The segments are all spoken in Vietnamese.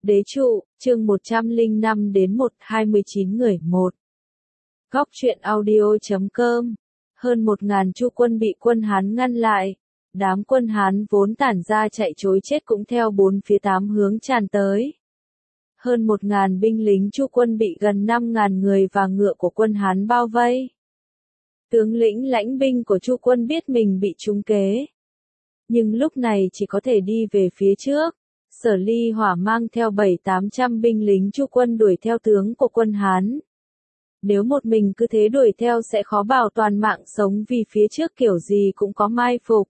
Đế trụ, chương 105 đến 129 người 1. Góc truyện audio.com. Hơn 1.000 Chu quân bị quân Hán ngăn lại. Đám quân Hán vốn tản ra chạy trối chết cũng theo bốn phía tám hướng tràn tới. Hơn 1.000 binh lính Chu quân bị gần 5.000 người và ngựa của quân Hán bao vây. Tướng lĩnh lãnh binh của Chu quân biết mình bị trúng kế. Nhưng lúc này chỉ có thể đi về phía trước. Sở Ly Hỏa mang theo 700-800 binh lính Chu quân đuổi theo tướng của quân Hán. Nếu một mình cứ thế đuổi theo sẽ khó bảo toàn mạng sống vì phía trước kiểu gì cũng có mai phục.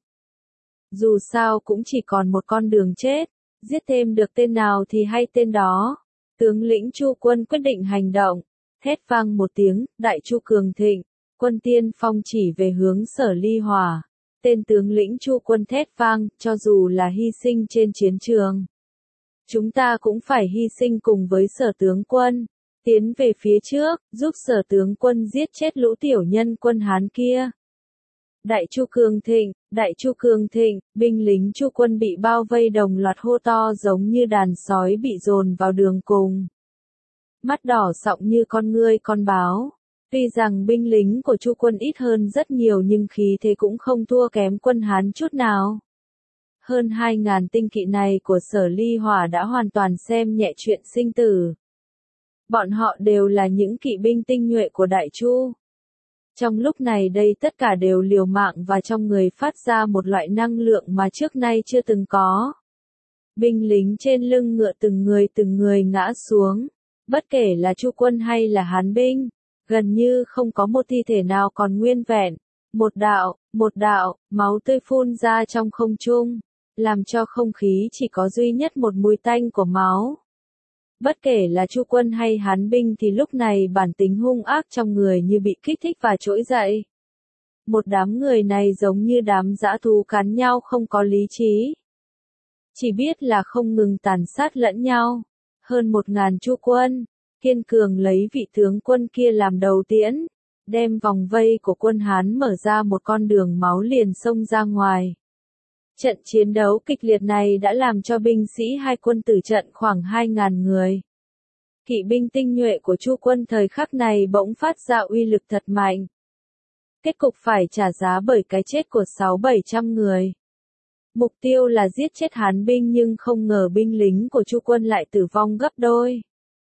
Dù sao cũng chỉ còn một con đường chết, giết thêm được tên nào thì hay tên đó. Tướng lĩnh Chu quân quyết định hành động, thét vang một tiếng, Đại Chu cường thịnh, quân tiên phong chỉ về hướng Sở Ly Hỏa. Tên tướng lĩnh Chu quân thét vang, cho dù là hy sinh trên chiến trường. Chúng ta cũng phải hy sinh cùng với Sở tướng quân, tiến về phía trước, giúp Sở tướng quân giết chết lũ tiểu nhân quân Hán kia. Đại Chu cường thịnh, Đại Chu cường thịnh, binh lính Chu quân bị bao vây đồng loạt hô to giống như đàn sói bị dồn vào đường cùng. Mắt đỏ sọng như con ngươi con báo. Tuy rằng binh lính của Chu quân ít hơn rất nhiều nhưng khí thế cũng không thua kém quân Hán chút nào. Hơn 2.000 tinh kỵ này của Sở Ly Hỏa đã hoàn toàn xem nhẹ chuyện sinh tử. Bọn họ đều là những kỵ binh tinh nhuệ của Đại Chu. Trong lúc này đây tất cả đều liều mạng và trong người phát ra một loại năng lượng mà trước nay chưa từng có. Binh lính trên lưng ngựa từng người ngã xuống. Bất kể là Chu quân hay là Hán binh, gần như không có một thi thể nào còn nguyên vẹn. Một đạo, máu tươi phun ra trong không trung, làm cho không khí chỉ có duy nhất một mùi tanh của máu. Bất kể là Chu quân hay Hán binh thì lúc này bản tính hung ác trong người như bị kích thích và trỗi dậy. Một đám người này giống như đám dã thú cắn nhau không có lý trí. Chỉ biết là không ngừng tàn sát lẫn nhau. Hơn 1.000 Chu quân, kiên cường lấy vị tướng quân kia làm đầu tiễn, đem vòng vây của quân Hán mở ra một con đường máu liền xông ra ngoài. Trận chiến đấu kịch liệt này đã làm cho binh sĩ hai quân tử trận khoảng 2.000 người. Kỵ binh tinh nhuệ của Chu quân thời khắc này bỗng phát ra uy lực thật mạnh. Kết cục phải trả giá bởi cái chết của 600-700 người. Mục tiêu là giết chết Hán binh nhưng không ngờ binh lính của Chu quân lại tử vong gấp đôi.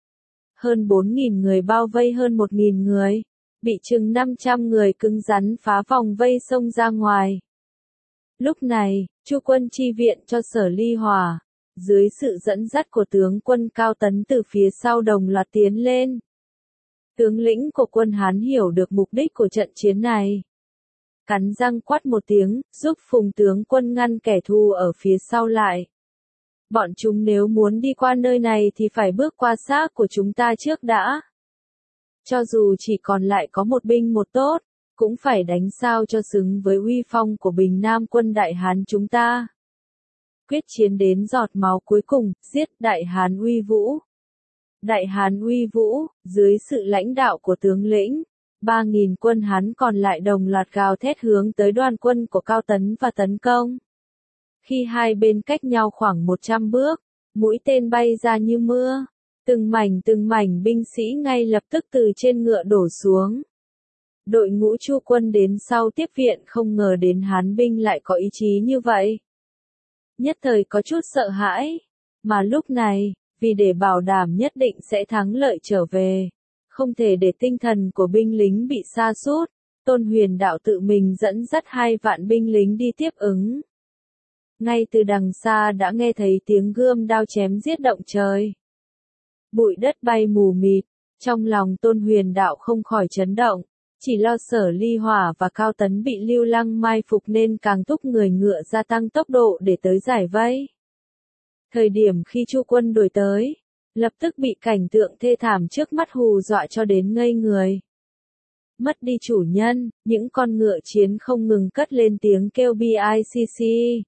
Hơn 4.000 người bao vây hơn 1.000 người, bị chừng 500 người cứng rắn phá vòng vây xông ra ngoài. Lúc này, Chu quân chi viện cho Sở Ly Hỏa, dưới sự dẫn dắt của tướng quân Cao Tấn từ phía sau đồng loạt tiến lên. Tướng lĩnh của quân Hán hiểu được mục đích của trận chiến này. Cắn răng quát một tiếng, giúp Phùng tướng quân ngăn kẻ thù ở phía sau lại. Bọn chúng nếu muốn đi qua nơi này thì phải bước qua xác của chúng ta trước đã. Cho dù chỉ còn lại có một binh một tốt, cũng phải đánh sao cho xứng với uy phong của Bình Nam quân Đại Hán chúng ta. Quyết chiến đến giọt máu cuối cùng, giết Đại Hán uy vũ. Đại Hán uy vũ, dưới sự lãnh đạo của tướng lĩnh, 3.000 quân Hán còn lại đồng loạt gào thét hướng tới đoàn quân của Cao Tấn và tấn công. Khi hai bên cách nhau khoảng 100 bước, mũi tên bay ra như mưa, từng mảnh binh sĩ ngay lập tức từ trên ngựa đổ xuống. Đội ngũ Chu quân đến sau tiếp viện không ngờ đến Hán binh lại có ý chí như vậy. Nhất thời có chút sợ hãi, mà lúc này, vì để bảo đảm nhất định sẽ thắng lợi trở về, không thể để tinh thần của binh lính bị sa sút, Tôn Huyền Đạo tự mình dẫn dắt 2 vạn binh lính đi tiếp ứng. Ngay từ đằng xa đã nghe thấy tiếng gươm đao chém giết động trời. Bụi đất bay mù mịt, trong lòng Tôn Huyền Đạo không khỏi chấn động, chỉ lo Sở Ly Hỏa và Cao Tấn bị Lưu Lăng mai phục nên càng thúc người ngựa gia tăng tốc độ để tới giải vây. Thời điểm khi Chu quân đuổi tới, lập tức bị cảnh tượng thê thảm trước mắt hù dọa cho đến ngây người. Mất đi chủ nhân, những con ngựa chiến không ngừng cất lên tiếng kêu bicc.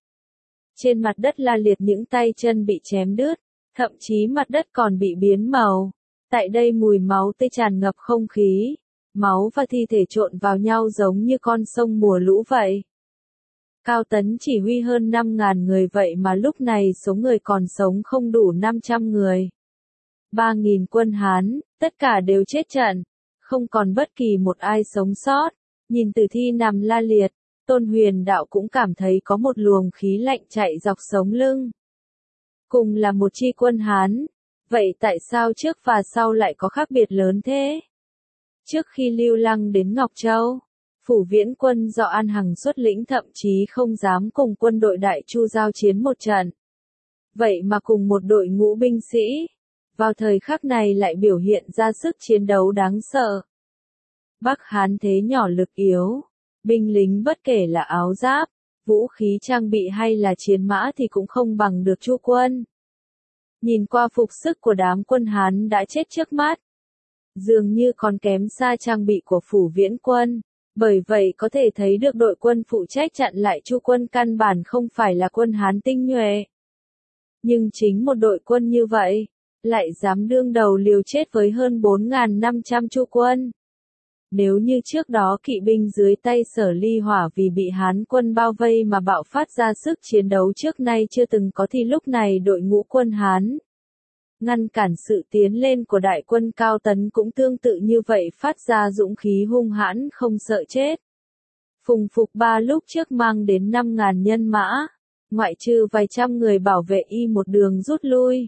Trên mặt đất la liệt những tay chân bị chém đứt, thậm chí mặt đất còn bị biến màu. Tại đây mùi máu tươi tràn ngập không khí, máu và thi thể trộn vào nhau giống như con sông mùa lũ vậy. Cao Tấn chỉ huy hơn 5.000 người vậy mà lúc này số người còn sống không đủ 500 người. 3.000 quân Hán, tất cả đều chết trận, không còn bất kỳ một ai sống sót. Nhìn tử thi nằm la liệt, Tôn Huyền Đạo cũng cảm thấy có một luồng khí lạnh chạy dọc sống lưng. Cùng là một chi quân Hán, vậy tại sao trước và sau lại có khác biệt lớn thế? Trước khi Lưu Lăng đến Ngọc Châu, Phủ Viễn quân do An Hằng xuất lĩnh thậm chí không dám cùng quân đội Đại Chu giao chiến một trận. Vậy mà cùng một đội ngũ binh sĩ, vào thời khắc này lại biểu hiện ra sức chiến đấu đáng sợ. Bắc Hán thế nhỏ lực yếu, binh lính bất kể là áo giáp, vũ khí trang bị hay là chiến mã thì cũng không bằng được Chu quân. Nhìn qua phục sức của đám quân Hán đã chết trước mắt, dường như còn kém xa trang bị của Phủ Viễn quân, bởi vậy có thể thấy được đội quân phụ trách chặn lại Chu quân căn bản không phải là quân Hán tinh nhuệ. Nhưng chính một đội quân như vậy, lại dám đương đầu liều chết với hơn 4.500 Chu quân. Nếu như trước đó kỵ binh dưới tay Sở Ly Hỏa vì bị Hán quân bao vây mà bạo phát ra sức chiến đấu trước nay chưa từng có thì lúc này đội ngũ quân Hán ngăn cản sự tiến lên của đại quân Cao Tấn cũng tương tự như vậy, phát ra dũng khí hung hãn không sợ chết. Phùng Phục Ba lúc trước mang đến 5.000 nhân mã, ngoại trừ vài trăm người bảo vệ y một đường rút lui.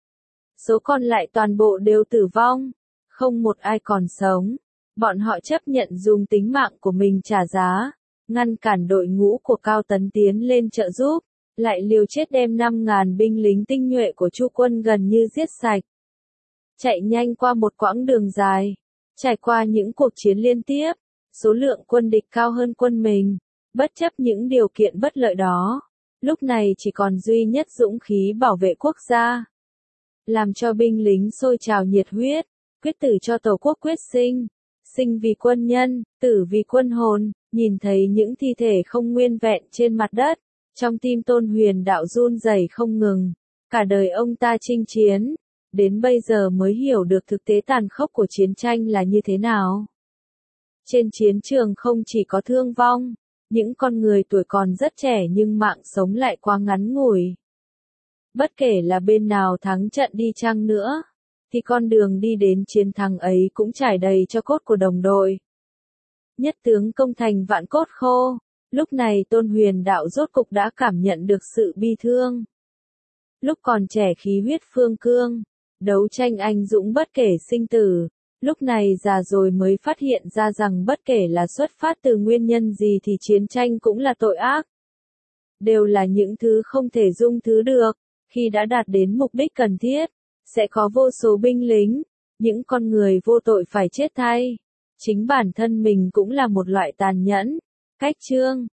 Số còn lại toàn bộ đều tử vong, không một ai còn sống. Bọn họ chấp nhận dùng tính mạng của mình trả giá, ngăn cản đội ngũ của Cao Tấn tiến lên trợ giúp, lại liều chết đem 5.000 binh lính tinh nhuệ của Chu quân gần như giết sạch. Chạy nhanh qua một quãng đường dài, trải qua những cuộc chiến liên tiếp, số lượng quân địch cao hơn quân mình, bất chấp những điều kiện bất lợi đó, lúc này chỉ còn duy nhất dũng khí bảo vệ quốc gia. Làm cho binh lính sôi trào nhiệt huyết, quyết tử cho Tổ quốc quyết sinh. Sinh vì quân nhân, tử vì quân hồn, nhìn thấy những thi thể không nguyên vẹn trên mặt đất, trong tim Tôn Huyền Đạo run rẩy không ngừng. Cả đời ông ta chinh chiến, đến bây giờ mới hiểu được thực tế tàn khốc của chiến tranh là như thế nào. Trên chiến trường không chỉ có thương vong, những con người tuổi còn rất trẻ nhưng mạng sống lại quá ngắn ngủi. Bất kể là bên nào thắng trận đi chăng nữa, thì con đường đi đến chiến thắng ấy cũng trải đầy cho cốt của đồng đội. Nhất tướng công thành vạn cốt khô, lúc này Tôn Huyền Đạo rốt cục đã cảm nhận được sự bi thương. Lúc còn trẻ khí huyết phương cương, đấu tranh anh dũng bất kể sinh tử, lúc này già rồi mới phát hiện ra rằng bất kể là xuất phát từ nguyên nhân gì thì chiến tranh cũng là tội ác. Đều là những thứ không thể dung thứ được, khi đã đạt đến mục đích cần thiết. Sẽ có vô số binh lính, những con người vô tội phải chết thay. Chính bản thân mình cũng là một loại tàn nhẫn. Cách chương